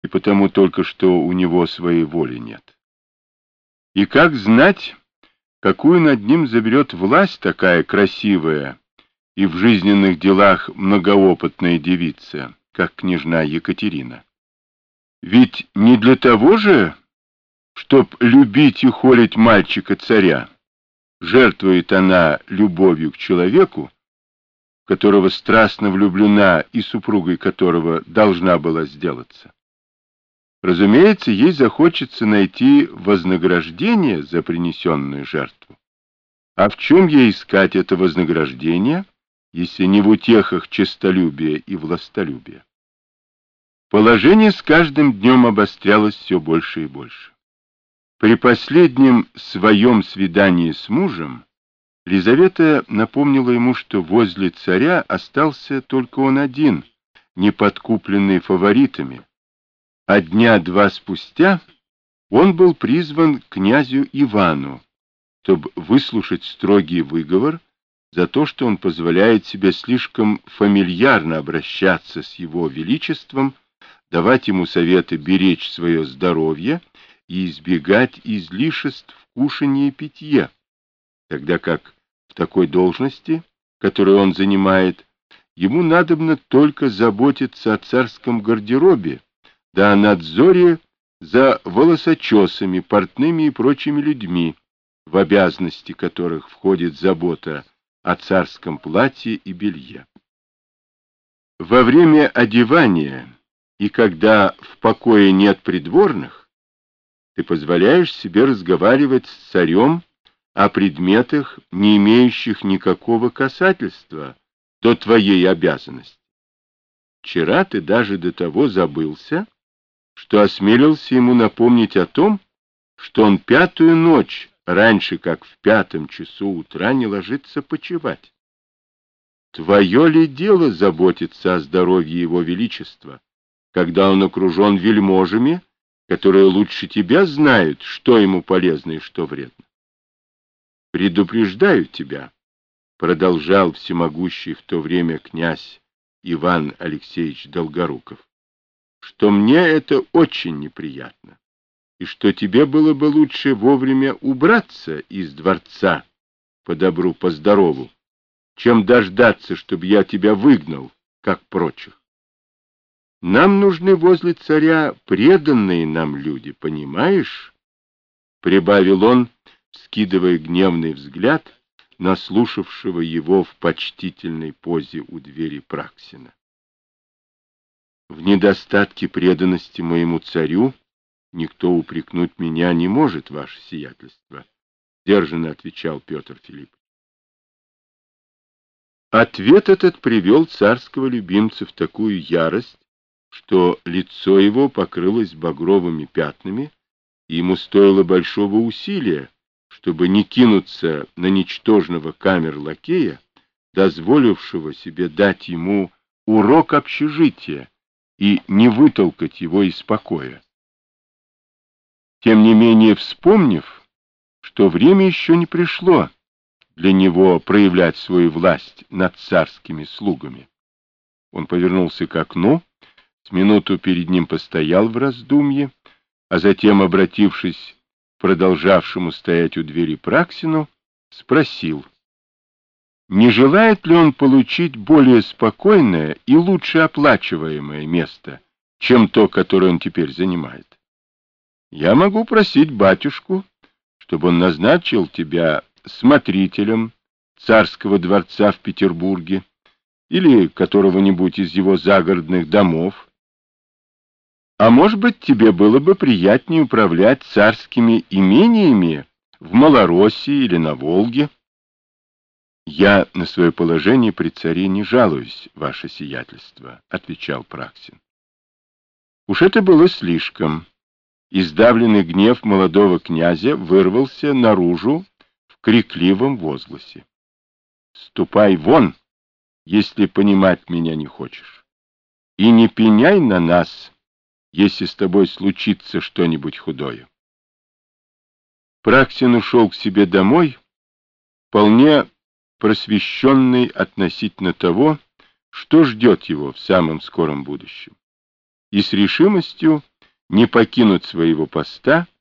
потому только что у него своей воли нет. И как знать, какую над ним заберет власть такая красивая и в жизненных делах многоопытная девица, как княжна Екатерина? Ведь не для того же, чтоб любить и холить мальчика-царя, жертвует она любовью к человеку, которого страстно влюблена и супругой которого должна была сделаться. Разумеется, ей захочется найти вознаграждение за принесенную жертву. А в чем ей искать это вознаграждение, если не в утехах честолюбия и властолюбия? Положение с каждым днем обострялось все больше и больше. При последнем своем свидании с мужем Лизавета напомнила ему, что возле царя остался только он один, не подкупленный фаворитами, а дня два спустя он был призван к князю Ивану, чтобы выслушать строгий выговор за то, что он позволяет себе слишком фамильярно обращаться с его величеством, давать ему советы беречь свое здоровье и избегать излишеств в кушанье и питье, тогда как в такой должности, которую он занимает, ему надобно только заботиться о царском гардеробе, да о надзоре за волосочесами, портными и прочими людьми, в обязанности которых входит забота о царском платье и белье. Во время одевания и когда в покое нет придворных, ты позволяешь себе разговаривать с царем о предметах, не имеющих никакого касательства до твоей обязанности. Вчера ты даже до того забылся, что осмелился ему напомнить о том, что он 5-ю ночь, раньше как в 5 часу утра, не ложится почивать. Твое ли дело заботиться о здоровье его величества, когда он окружен вельможами, которые лучше тебя знают, что ему полезно и что вредно? «Предупреждаю тебя», — продолжал всемогущий в то время князь Иван Алексеевич Долгоруков, «что мне это очень неприятно, и что тебе было бы лучше вовремя убраться из дворца по добру, по здорову, чем дождаться, чтобы я тебя выгнал, как прочих. Нам нужны возле царя преданные нам люди, понимаешь?» — прибавил он, вскидывая гневный взгляд на слушавшего его в почтительной позе у двери Праксина. «В недостатке преданности моему царю никто упрекнуть меня не может, ваше сиятельство», — сдержанно отвечал Петр Филиппович. Ответ этот привел царского любимца в такую ярость, что лицо его покрылось багровыми пятнами, и ему стоило большого усилия, чтобы не кинуться на ничтожного камер-лакея, дозволившего себе дать ему урок общежития и не вытолкать его из покоя. Тем не менее, вспомнив, что время еще не пришло для него проявлять свою власть над царскими слугами, он повернулся к окну, с минуту перед ним постоял в раздумье, а затем, обратившись к продолжавшему стоять у двери Праксину, спросил, не желает ли он получить более спокойное и лучше оплачиваемое место, чем то, которое он теперь занимает. Я могу просить батюшку, чтобы он назначил тебя смотрителем царского дворца в Петербурге или которого-нибудь из его загородных домов. А может быть, тебе было бы приятнее управлять царскими имениями в Малороссии или на Волге? Я на свое положение при царе не жалуюсь, ваше сиятельство, — отвечал Праксин. Уж это было слишком. Издавленный гнев молодого князя вырвался наружу в крикливом возгласе. «Ступай вон, если понимать меня не хочешь, и не пеняй на нас, если с тобой случится что-нибудь худое». Праксин ушел к себе домой, вполне просвещенный относительно того, что ждет его в самом скором будущем, и с решимостью не покинут своего поста